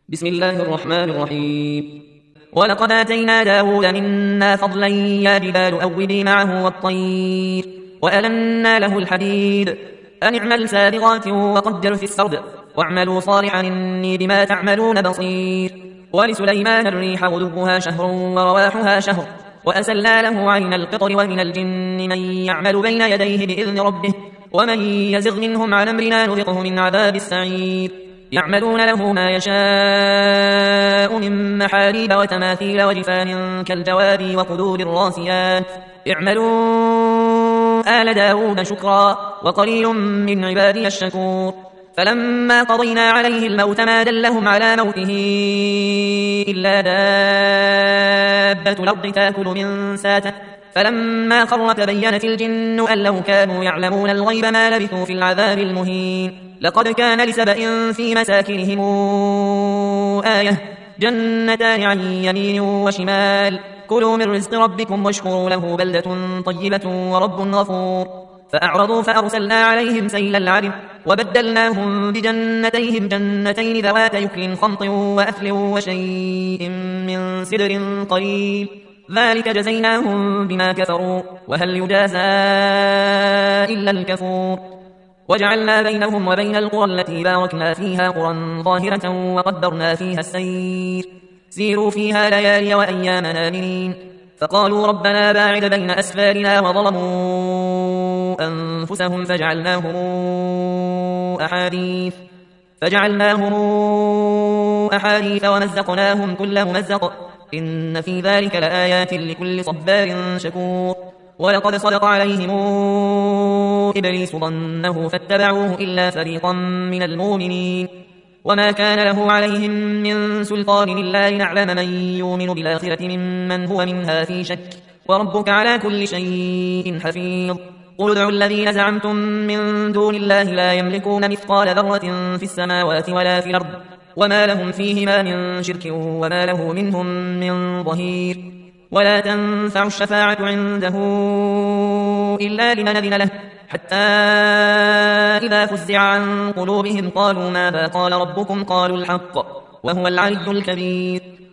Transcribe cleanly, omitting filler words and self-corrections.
بسم الله الرحمن الرحيم. ولقد آتينا داود منا فضلا يا جبال أوبي معه والطير وألنا له الحديد أن اعمل سابغات وقدر في السرد واعملوا صالحا إني بما تعملون بصير. ولسليمان الريح غدوها شهر ورواحها شهر وأسلنا له عين القطر ومن الجن من يعمل بين يديه بإذن ربه ومن يزغ منهم عن أمرنا نذقه من عذاب السعير. يعملون له ما يشاء من محاريب وتماثيل وجفان كالجواب وقدور الراسيات. اعملوا آل داود شكرا وقليل من عبادي الشكور. فلما قضينا عليه الموت ما دلهم على موته إلا دابة الأرض تأكل من ساته فلما خر تبينت الجن أن لو كانوا يعلمون الغيب ما لبثوا في العذاب المهين. لقد كان لسبأ في مساكنهم آية جنتان عن يمين وشمال كلوا من رزق ربكم واشكروا له بلدة طيبة ورب غفور. فأعرضوا فأرسلنا عليهم سيل العرم وبدلناهم بجنتيهم جنتين ذوات يكل خمط وأثل وشيء من سدر قليل ذلك جزيناهم بما كفروا وهل يجازى إلا الكفور. وجعلنا بينهم وبين القرى التي باركنا فيها قرى ظاهرة وقدرنا فيها السير سيروا فيها ليالي وأيام آمنين. فقالوا ربنا باعد بين أسفارنا وظلموا أنفسهم فجعلناهم أحاديث ومزقناهم كل ممزق إن في ذلك لآيات لكل صبار شكور. ولقد صدق عليهم إبليس ظنه فاتبعوه إلا فريقا من المؤمنين وما كان له عليهم من سلطان إلا لنعلم من يؤمن بالآخرة ممن هو منها في شك وربك على كل شيء حفيظ. قل ادعوا الذين زعمتم من دون الله لا يملكون مثقال ذرة في السماوات ولا في الأرض وما لهم فيهما من شرك وما له منهم من ظهير. ولا تنفع الشفاعة عنده إلا لمن أذن له حتى إذا فزع عن قلوبهم قالوا ماذا قال ربكم قالوا الحق وهو العلي الكبير.